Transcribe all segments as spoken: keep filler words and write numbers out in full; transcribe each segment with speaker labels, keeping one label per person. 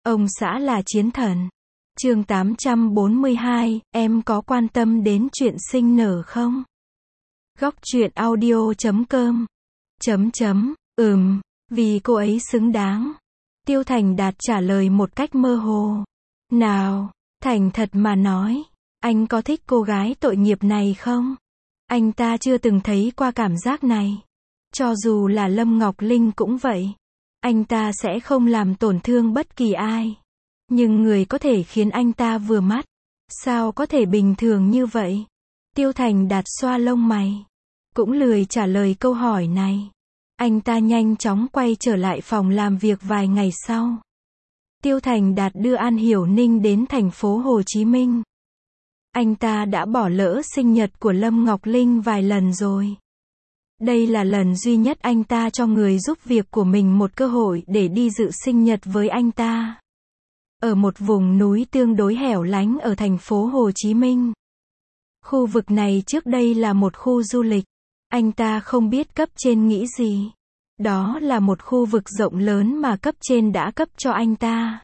Speaker 1: Ông xã là chiến thần. Chương tám trăm bốn mươi hai, em có quan tâm đến chuyện sinh nở không? Góc truyện audio chấm com. Chấm chấm, ừm, vì cô ấy xứng đáng. Tiêu Thành Đạt trả lời một cách mơ hồ. Nào, thành thật mà nói, anh có thích cô gái tội nghiệp này không? Anh ta chưa từng thấy qua cảm giác này. Cho dù là Lâm Ngọc Linh cũng vậy. Anh ta sẽ không làm tổn thương bất kỳ ai. Nhưng người có thể khiến anh ta vừa mắt. Sao có thể bình thường như vậy? Tiêu Thành Đạt xoa lông mày. Cũng lười trả lời câu hỏi này. Anh ta nhanh chóng quay trở lại phòng làm việc vài ngày sau. Tiêu Thành Đạt đưa An Hiểu Ninh đến thành phố Hồ Chí Minh. Anh ta đã bỏ lỡ sinh nhật của Lâm Ngọc Linh vài lần rồi. Đây là lần duy nhất anh ta cho người giúp việc của mình một cơ hội để đi dự sinh nhật với anh ta. Ở một vùng núi tương đối hẻo lánh ở thành phố Hồ Chí Minh. Khu vực này trước đây là một khu du lịch. Anh ta không biết cấp trên nghĩ gì. Đó là một khu vực rộng lớn mà cấp trên đã cấp cho anh ta.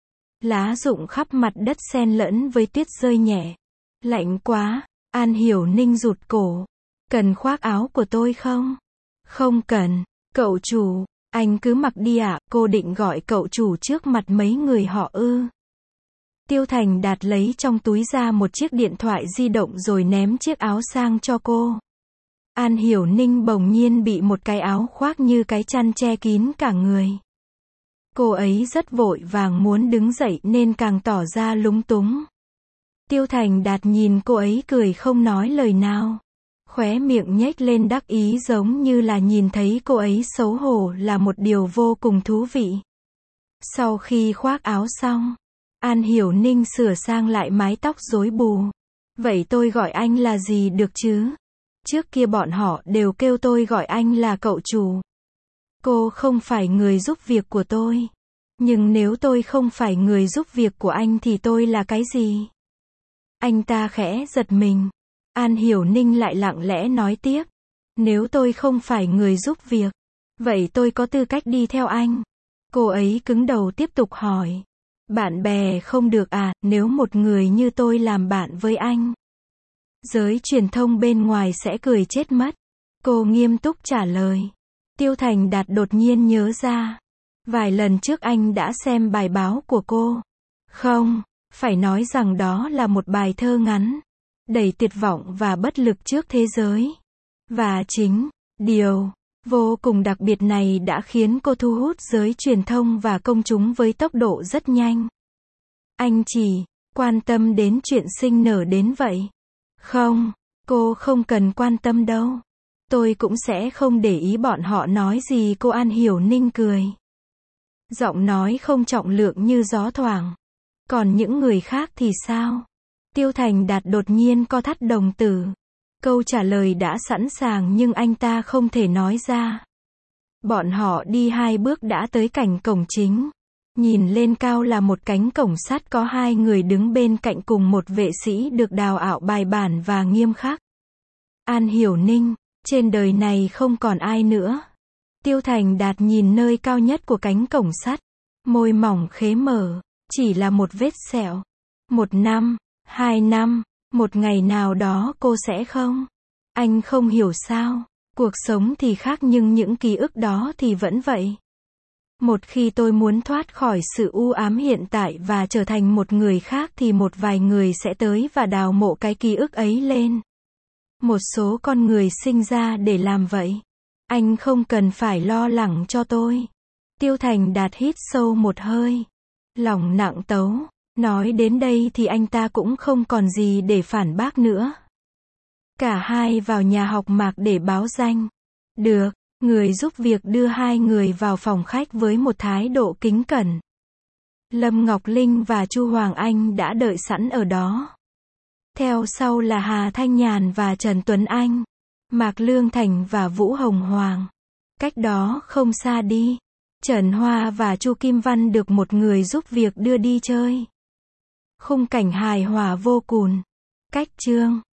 Speaker 1: Lá rụng khắp mặt đất xen lẫn với tuyết rơi nhẹ. Lạnh quá, An Hiểu Ninh rụt cổ. Cần khoác áo của tôi không? Không cần, cậu chủ, anh cứ mặc đi ạ, cô định gọi cậu chủ trước mặt mấy người họ ư. Tiêu Thành Đạt lấy trong túi ra một chiếc điện thoại di động rồi ném chiếc áo sang cho cô. An Hiểu Ninh bỗng nhiên bị một cái áo khoác như cái chăn che kín cả người. Cô ấy rất vội vàng muốn đứng dậy nên càng tỏ ra lúng túng. Tiêu Thành Đạt nhìn cô ấy cười không nói lời nào. Khóe miệng nhếch lên đắc ý giống như là nhìn thấy cô ấy xấu hổ là một điều vô cùng thú vị. Sau khi khoác áo xong, An Hiểu Ninh sửa sang lại mái tóc rối bù. Vậy tôi gọi anh là gì được chứ? Trước kia bọn họ đều kêu tôi gọi anh là cậu chủ. Cô không phải người giúp việc của tôi. Nhưng nếu tôi không phải người giúp việc của anh thì tôi là cái gì? Anh ta khẽ giật mình. An Hiểu Ninh lại lặng lẽ nói tiếp. Nếu tôi không phải người giúp việc, vậy tôi có tư cách đi theo anh? Cô ấy cứng đầu tiếp tục hỏi. Bạn bè không được à, nếu một người như tôi làm bạn với anh? Giới truyền thông bên ngoài sẽ cười chết mất. Cô nghiêm túc trả lời. Tiêu Thành Đạt đột nhiên nhớ ra. Vài lần trước anh đã xem bài báo của cô. Không, phải nói rằng đó là một bài thơ ngắn. Đầy tuyệt vọng và bất lực trước thế giới. Và chính, điều vô cùng đặc biệt này đã khiến cô thu hút giới truyền thông và công chúng với tốc độ rất nhanh. Anh chỉ quan tâm đến chuyện sinh nở đến vậy. Không, cô không cần quan tâm đâu. Tôi cũng sẽ không để ý bọn họ nói gì, cô An Hiểu Ninh cười. Giọng nói không trọng lượng như gió thoảng. Còn những người khác thì sao? Tiêu Thành Đạt đột nhiên co thắt đồng tử. Câu trả lời đã sẵn sàng nhưng anh ta không thể nói ra. Bọn họ đi hai bước đã tới cạnh cổng chính. Nhìn lên cao là một cánh cổng sắt có hai người đứng bên cạnh cùng một vệ sĩ được đào ảo bài bản và nghiêm khắc. An Hiểu Ninh, trên đời này không còn ai nữa. Tiêu Thành Đạt nhìn nơi cao nhất của cánh cổng sắt. Môi mỏng khế mở, chỉ là một vết sẹo. Một năm, hai năm, một ngày nào đó cô sẽ không. Anh không hiểu sao. Cuộc sống thì khác nhưng những ký ức đó thì vẫn vậy. Một khi tôi muốn thoát khỏi sự u ám hiện tại và trở thành một người khác thì một vài người sẽ tới và đào mộ cái ký ức ấy lên. Một số con người sinh ra để làm vậy. Anh không cần phải lo lắng cho tôi. Tiêu Thành Đạt hít sâu một hơi. Lòng nặng tấu. Nói đến đây thì anh ta cũng không còn gì để phản bác nữa. Cả hai vào nhà học Mạc để báo danh. Được, người giúp việc đưa hai người vào phòng khách với một thái độ kính cẩn. Lâm Ngọc Linh và Chu Hoàng Anh đã đợi sẵn ở đó. Theo sau là Hà Thanh Nhàn và Trần Tuấn Anh, Mạc Lương Thành và Vũ Hồng Hoàng. Cách đó không xa đi, Trần Hoa và Chu Kim Văn được một người giúp việc đưa đi chơi. Khung cảnh hài hòa vô cùng. Cách chương